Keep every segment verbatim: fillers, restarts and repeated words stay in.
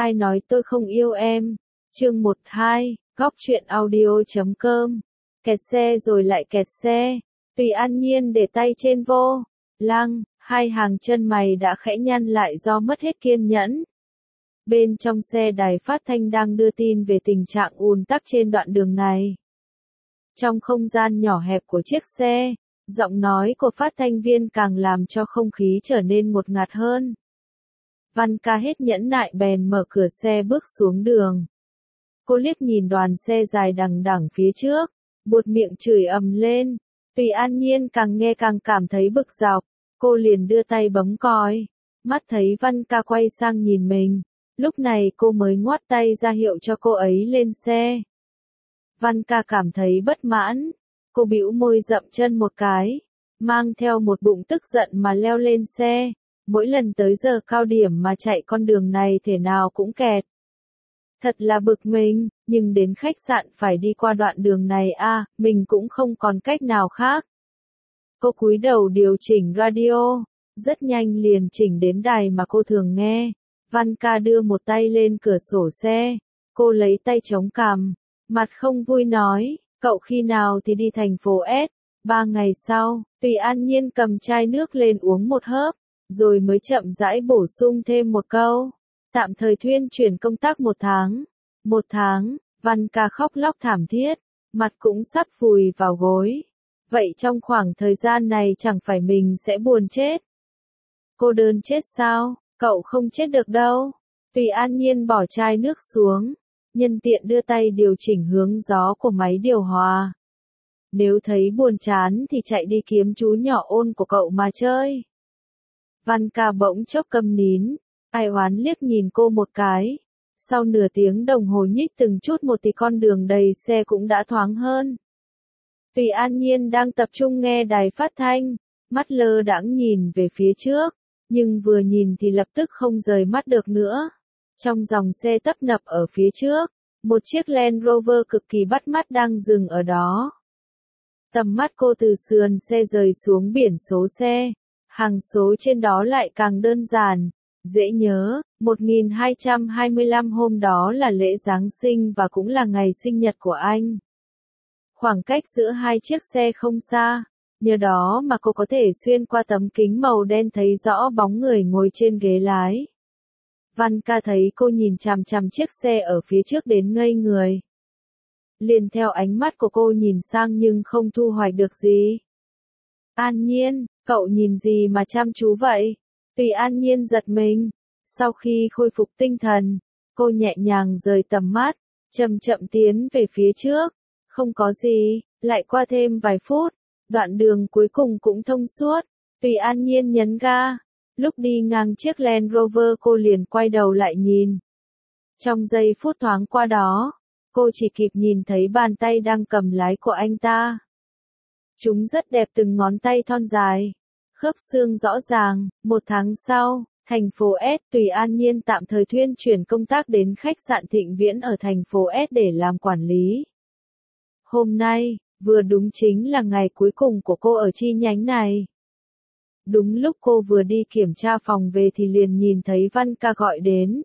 Ai nói tôi không yêu em? Chương một hai, góc truyện audio chấm com. Kẹt xe rồi lại kẹt xe. Tùy An Nhiên để tay trên vô lăng, hai hàng chân mày đã khẽ nhăn lại do mất hết kiên nhẫn. Bên trong xe đài phát thanh đang đưa tin về tình trạng ùn tắc trên đoạn đường này. Trong không gian nhỏ hẹp của chiếc xe, giọng nói của phát thanh viên càng làm cho không khí trở nên ngột ngạt hơn. Văn ca hết nhẫn nại bèn mở cửa xe bước xuống đường. Cô liếc nhìn đoàn xe dài đằng đẵng phía trước, buột miệng chửi ầm lên. Tùy An Nhiên càng nghe càng cảm thấy bực dọc, cô liền đưa tay bấm còi. Mắt thấy Văn ca quay sang nhìn mình, lúc này cô mới ngoắt tay ra hiệu cho cô ấy lên xe. Văn ca cảm thấy bất mãn, cô bĩu môi dậm chân một cái, mang theo một bụng tức giận mà leo lên xe. Mỗi lần tới giờ cao điểm mà chạy con đường này thể nào cũng kẹt. Thật là bực mình, nhưng đến khách sạn phải đi qua đoạn đường này à, mình cũng không còn cách nào khác. Cô cúi đầu điều chỉnh radio, rất nhanh liền chỉnh đến đài mà cô thường nghe. Văn ca đưa một tay lên cửa sổ xe, cô lấy tay chống cằm, mặt không vui nói, cậu khi nào thì đi thành phố S. Ba ngày sau, Tùy An Nhiên cầm chai nước lên uống một hớp, rồi mới chậm rãi bổ sung thêm một câu. Tạm thời thuyên chuyển công tác một tháng. Một tháng, Văn ca khóc lóc thảm thiết, mặt cũng sắp vùi vào gối. Vậy trong khoảng thời gian này chẳng phải mình sẽ buồn chết. Cô đơn chết sao? Cậu không chết được đâu. Tùy An Nhiên bỏ chai nước xuống, nhân tiện đưa tay điều chỉnh hướng gió của máy điều hòa. Nếu thấy buồn chán thì chạy đi kiếm chú nhỏ Ôn của cậu mà chơi. Văn ca bỗng chốc câm nín, ai oán liếc nhìn cô một cái. Sau nửa tiếng đồng hồ nhích từng chút một thì con đường đầy xe cũng đã thoáng hơn. Tùy An Nhiên đang tập trung nghe đài phát thanh, mắt lơ đãng nhìn về phía trước, nhưng vừa nhìn thì lập tức không rời mắt được nữa. Trong dòng xe tấp nập ở phía trước, một chiếc Land Rover cực kỳ bắt mắt đang dừng ở đó. Tầm mắt cô từ sườn xe rời xuống biển số xe. Hàng số trên đó lại càng đơn giản, dễ nhớ, một nghìn hai trăm hai mươi lăm hôm đó là lễ Giáng sinh và cũng là ngày sinh nhật của anh. Khoảng cách giữa hai chiếc xe không xa, nhờ đó mà cô có thể xuyên qua tấm kính màu đen thấy rõ bóng người ngồi trên ghế lái. Văn ca thấy cô nhìn chằm chằm chiếc xe ở phía trước đến ngây người. Liền theo ánh mắt của cô nhìn sang nhưng không thu hoạch được gì. An Nhiên, cậu nhìn gì mà chăm chú vậy? Tùy An Nhiên giật mình. Sau khi khôi phục tinh thần, cô nhẹ nhàng rời tầm mắt, chậm chậm tiến về phía trước. Không có gì, lại qua thêm vài phút, đoạn đường cuối cùng cũng thông suốt. Tùy An Nhiên nhấn ga. Lúc đi ngang chiếc Land Rover cô liền quay đầu lại nhìn. Trong giây phút thoáng qua đó, cô chỉ kịp nhìn thấy bàn tay đang cầm lái của anh ta. Chúng rất đẹp, từng ngón tay thon dài, khớp xương rõ ràng. Một tháng sau, thành phố S, Tùy An Nhiên tạm thời thuyên chuyển công tác đến khách sạn Thịnh Viễn ở thành phố S để làm quản lý. Hôm nay, vừa đúng chính là ngày cuối cùng của cô ở chi nhánh này. Đúng lúc cô vừa đi kiểm tra phòng về thì liền nhìn thấy Văn ca gọi đến.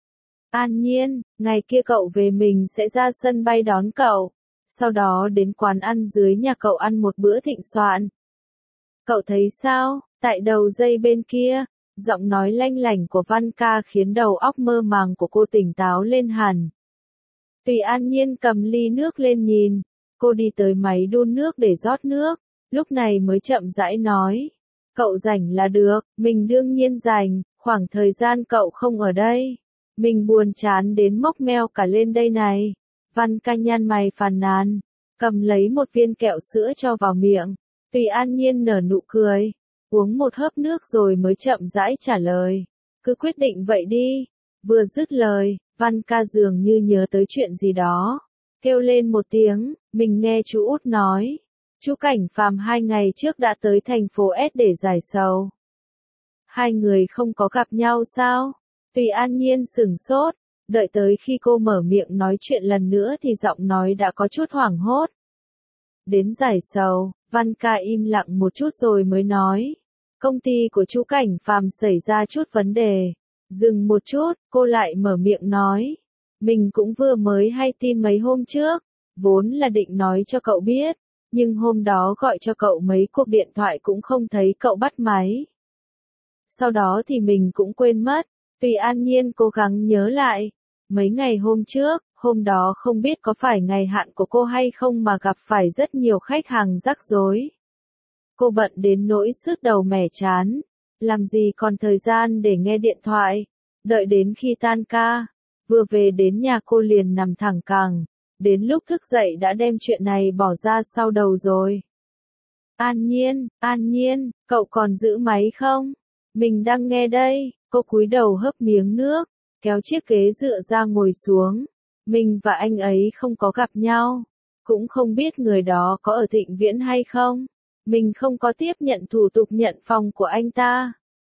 An Nhiên, ngày kia cậu về mình sẽ ra sân bay đón cậu. Sau đó đến quán ăn dưới nhà cậu ăn một bữa thịnh soạn. Cậu thấy sao? Tại đầu dây bên kia, giọng nói lanh lảnh của Văn ca khiến đầu óc mơ màng của cô tỉnh táo lên hẳn. Tùy An Nhiên cầm ly nước lên nhìn, cô đi tới máy đun nước để rót nước, lúc này mới chậm rãi nói. Cậu rảnh là được, mình đương nhiên rảnh, khoảng thời gian cậu không ở đây. Mình buồn chán đến mốc meo cả lên đây này. Văn ca nhăn mày phàn nàn, cầm lấy một viên kẹo sữa cho vào miệng. Tùy An Nhiên nở nụ cười, uống một hớp nước rồi mới chậm rãi trả lời. Cứ quyết định vậy đi. Vừa dứt lời, Văn ca dường như nhớ tới chuyện gì đó. Kêu lên một tiếng, mình nghe chú út nói. Chú Cảnh Phàm hai ngày trước đã tới thành phố S để giải sầu. Hai người không có gặp nhau sao? Tùy An Nhiên sửng sốt. Đợi tới khi cô mở miệng nói chuyện lần nữa thì giọng nói đã có chút hoảng hốt. Đến giải sầu, Văn ca im lặng một chút rồi mới nói. Công ty của chú Cảnh Phàm xảy ra chút vấn đề. Dừng một chút, cô lại mở miệng nói. Mình cũng vừa mới hay tin mấy hôm trước, vốn là định nói cho cậu biết, nhưng hôm đó gọi cho cậu mấy cuộc điện thoại cũng không thấy cậu bắt máy. Sau đó thì mình cũng quên mất, Tùy An Nhiên cố gắng nhớ lại. Mấy ngày hôm trước, hôm đó không biết có phải ngày hạn của cô hay không mà gặp phải rất nhiều khách hàng rắc rối. Cô bận đến nỗi sứt đầu mẻ chán, làm gì còn thời gian để nghe điện thoại, đợi đến khi tan ca, vừa về đến nhà cô liền nằm thẳng cẳng, đến lúc thức dậy đã đem chuyện này bỏ ra sau đầu rồi. An Nhiên, An Nhiên, cậu còn giữ máy không? Mình đang nghe đây, cô cúi đầu hớp miếng nước, kéo chiếc ghế dựa ra ngồi xuống. Mình và anh ấy không có gặp nhau, cũng không biết người đó có ở Thịnh Viễn hay không. Mình không có tiếp nhận thủ tục nhận phòng của anh ta.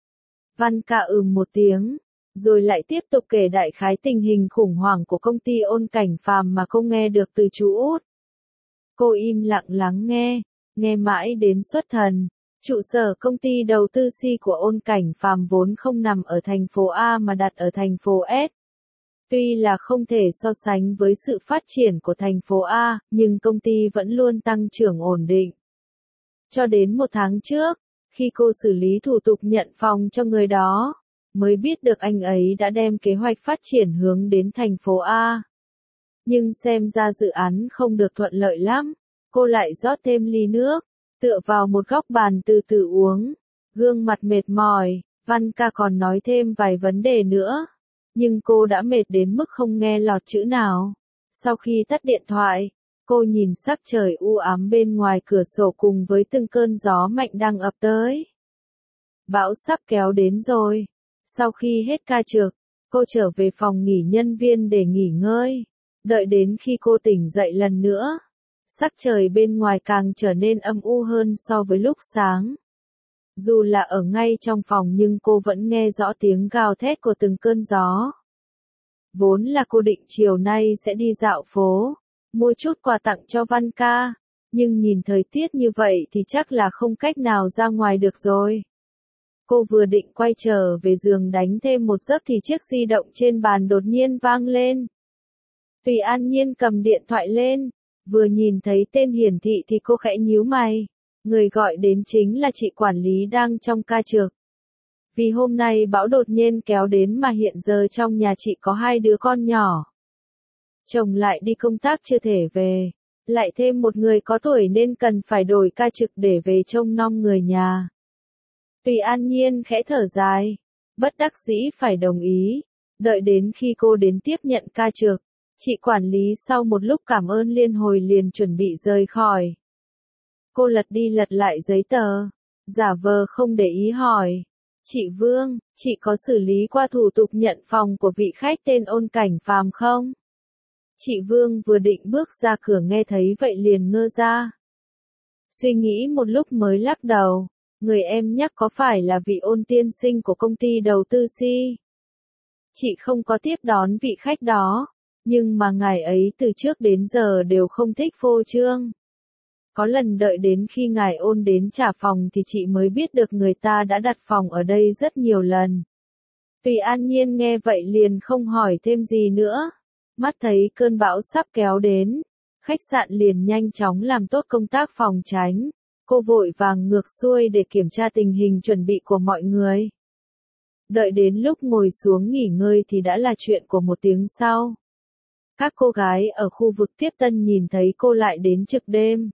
Văn Ca ừm một tiếng, rồi lại tiếp tục kể đại khái tình hình khủng hoảng của công ty Ôn Cảnh Phàm mà cô nghe được từ chú Út. Cô im lặng lắng nghe, nghe mãi đến xuất thần. Trụ sở công ty đầu tư C của Ôn Cảnh Phàm vốn không nằm ở thành phố A mà đặt ở thành phố S. Tuy là không thể so sánh với sự phát triển của thành phố A, nhưng công ty vẫn luôn tăng trưởng ổn định. Cho đến một tháng trước, khi cô xử lý thủ tục nhận phòng cho người đó, mới biết được anh ấy đã đem kế hoạch phát triển hướng đến thành phố A. Nhưng xem ra dự án không được thuận lợi lắm, cô lại rót thêm ly nước, tựa vào một góc bàn từ từ uống, gương mặt mệt mỏi. Văn Ca còn nói thêm vài vấn đề nữa, nhưng cô đã mệt đến mức không nghe lọt chữ nào. Sau khi tắt điện thoại, cô nhìn sắc trời u ám bên ngoài cửa sổ cùng với từng cơn gió mạnh đang ập tới. Bão sắp kéo đến rồi. Sau khi hết ca trực, cô trở về phòng nghỉ nhân viên để nghỉ ngơi. Đợi đến khi cô tỉnh dậy lần nữa, sắc trời bên ngoài càng trở nên âm u hơn so với lúc sáng. Dù là ở ngay trong phòng nhưng cô vẫn nghe rõ tiếng gào thét của từng cơn gió. Vốn là cô định chiều nay sẽ đi dạo phố, mua chút quà tặng cho Văn Ca, nhưng nhìn thời tiết như vậy thì chắc là không cách nào ra ngoài được rồi. Cô vừa định quay trở về giường đánh thêm một giấc thì chiếc di động trên bàn đột nhiên vang lên. Tùy An Nhiên cầm điện thoại lên, vừa nhìn thấy tên hiển thị thì cô khẽ nhíu mày. Người gọi đến chính là chị quản lý đang trong ca trực. Vì hôm nay bão đột nhiên kéo đến mà hiện giờ trong nhà chị có hai đứa con nhỏ. Chồng lại đi công tác chưa thể về, lại thêm một người có tuổi nên cần phải đổi ca trực để về trông nom người nhà. Tùy An Nhiên khẽ thở dài, bất đắc dĩ phải đồng ý, đợi đến khi cô đến tiếp nhận ca trực, chị quản lý sau một lúc cảm ơn liên hồi liền chuẩn bị rời khỏi. Cô lật đi lật lại giấy tờ, giả vờ không để ý hỏi. Chị Vương, chị có xử lý qua thủ tục nhận phòng của vị khách tên Ôn Cảnh Phàm không? Chị Vương vừa định bước ra cửa nghe thấy vậy liền ngơ ra. Suy nghĩ một lúc mới lắc đầu, người em nhắc có phải là vị Ôn tiên sinh của công ty đầu tư Si? Chị không có tiếp đón vị khách đó, nhưng mà ngài ấy từ trước đến giờ đều không thích phô trương. Có lần đợi đến khi ngài Ôn đến trả phòng thì chị mới biết được người ta đã đặt phòng ở đây rất nhiều lần. Tùy An Nhiên nghe vậy liền không hỏi thêm gì nữa. Mắt thấy cơn bão sắp kéo đến, khách sạn liền nhanh chóng làm tốt công tác phòng tránh. Cô vội vàng ngược xuôi để kiểm tra tình hình chuẩn bị của mọi người. Đợi đến lúc ngồi xuống nghỉ ngơi thì đã là chuyện của một tiếng sau. Các cô gái ở khu vực tiếp tân nhìn thấy cô lại đến trực đêm.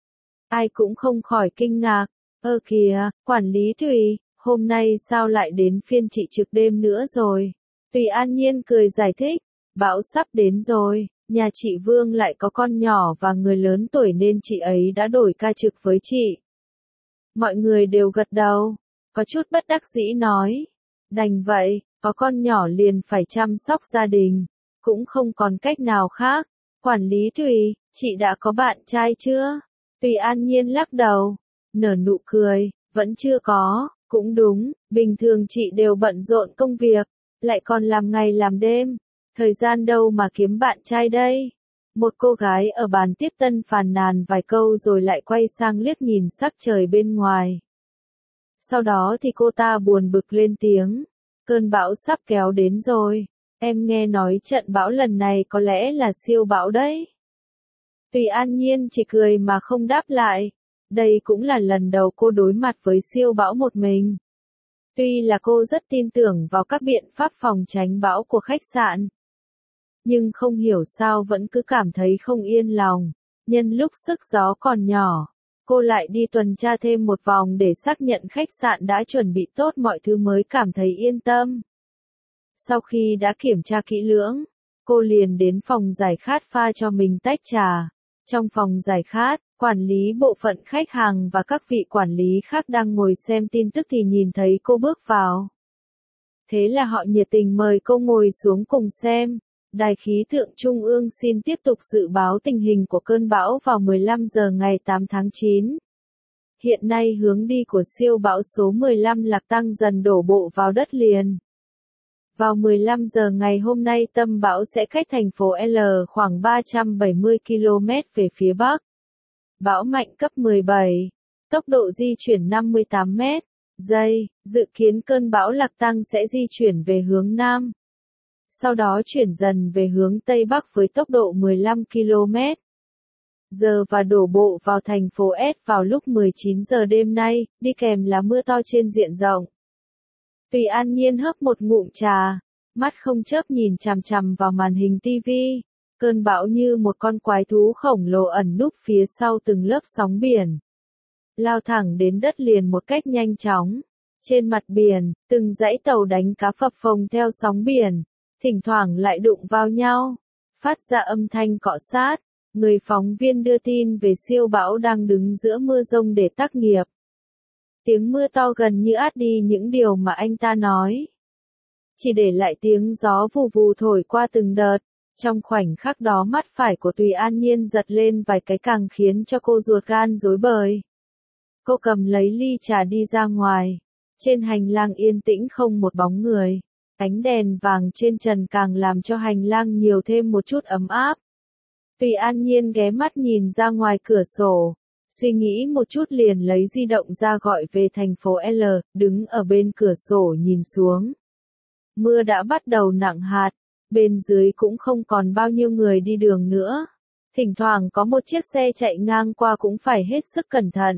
Ai cũng không khỏi kinh ngạc, ơ kìa, quản lý Tùy, hôm nay sao lại đến phiên chị trực đêm nữa rồi? Tùy An Nhiên cười giải thích, bão sắp đến rồi, nhà chị Vương lại có con nhỏ và người lớn tuổi nên chị ấy đã đổi ca trực với chị. Mọi người đều gật đầu, có chút bất đắc dĩ nói, đành vậy, có con nhỏ liền phải chăm sóc gia đình, cũng không còn cách nào khác. Quản lý Tùy, chị đã có bạn trai chưa? Tùy An Nhiên lắc đầu, nở nụ cười, vẫn chưa có, cũng đúng, bình thường chị đều bận rộn công việc, lại còn làm ngày làm đêm, thời gian đâu mà kiếm bạn trai đây. Một cô gái ở bàn tiếp tân phàn nàn vài câu rồi lại quay sang liếc nhìn sắc trời bên ngoài. Sau đó thì cô ta buồn bực lên tiếng, Cơn bão sắp kéo đến rồi. Em nghe nói trận bão lần này có lẽ là siêu bão đấy. Tùy An Nhiên chỉ cười mà không đáp lại. Đây cũng là lần đầu cô đối mặt với siêu bão một mình. Tuy là cô rất tin tưởng vào các biện pháp phòng tránh bão của khách sạn, nhưng không hiểu sao vẫn cứ cảm thấy không yên lòng. Nhân lúc sức gió còn nhỏ, cô lại đi tuần tra thêm một vòng để xác nhận khách sạn đã chuẩn bị tốt mọi thứ mới cảm thấy yên tâm. Sau khi đã kiểm tra kỹ lưỡng, cô liền đến phòng giải khát pha cho mình tách trà. Trong phòng giải khát, quản lý bộ phận khách hàng và các vị quản lý khác đang ngồi xem tin tức thì nhìn thấy cô bước vào. Thế là họ nhiệt tình mời cô ngồi xuống cùng xem. Đài khí tượng Trung ương xin tiếp tục dự báo tình hình của cơn bão vào mười lăm giờ ngày tám tháng chín. Hiện nay hướng đi của siêu bão số mười lăm Lạc Tăng dần đổ bộ vào đất liền. Vào mười lăm giờ ngày hôm nay tâm bão sẽ cách thành phố L khoảng ba trăm bảy mươi ki lô mét về phía bắc. Bão mạnh cấp mười bảy, tốc độ di chuyển năm mươi tám mét giây, dự kiến cơn bão Lạc Tăng sẽ di chuyển về hướng nam. Sau đó chuyển dần về hướng Tây Bắc với tốc độ mười lăm ki lô mét giờ và đổ bộ vào thành phố S vào lúc mười chín giờ đêm nay, đi kèm là mưa to trên diện rộng. Tùy An Nhiên hớp một ngụm trà, mắt không chớp nhìn chằm chằm vào màn hình tivi. Cơn bão như một con quái thú khổng lồ ẩn núp phía sau từng lớp sóng biển, lao thẳng đến đất liền một cách nhanh chóng. Trên mặt biển, từng dãy tàu đánh cá phập phồng theo sóng biển, thỉnh thoảng lại đụng vào nhau, phát ra âm thanh cọ sát. Người phóng viên đưa tin về siêu bão đang đứng giữa mưa rông để tác nghiệp. Tiếng mưa to gần như át đi những điều mà anh ta nói, chỉ để lại tiếng gió vù vù thổi qua từng đợt. Trong khoảnh khắc đó mắt phải của Tùy An Nhiên giật lên vài cái càng khiến cho cô ruột gan rối bời. Cô cầm lấy ly trà đi ra ngoài. Trên hành lang yên tĩnh không một bóng người. Ánh đèn vàng trên trần càng làm cho hành lang nhiều thêm một chút ấm áp. Tùy An Nhiên ghé mắt nhìn ra ngoài cửa sổ. Suy nghĩ một chút liền lấy di động ra gọi về thành phố L, đứng ở bên cửa sổ nhìn xuống. Mưa đã bắt đầu nặng hạt. Bên dưới cũng không còn bao nhiêu người đi đường nữa. Thỉnh thoảng có một chiếc xe chạy ngang qua cũng phải hết sức cẩn thận.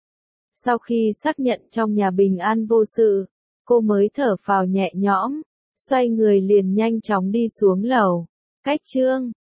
Sau khi xác nhận trong nhà bình an vô sự, cô mới thở phào nhẹ nhõm, xoay người liền nhanh chóng đi xuống lầu. Cách chương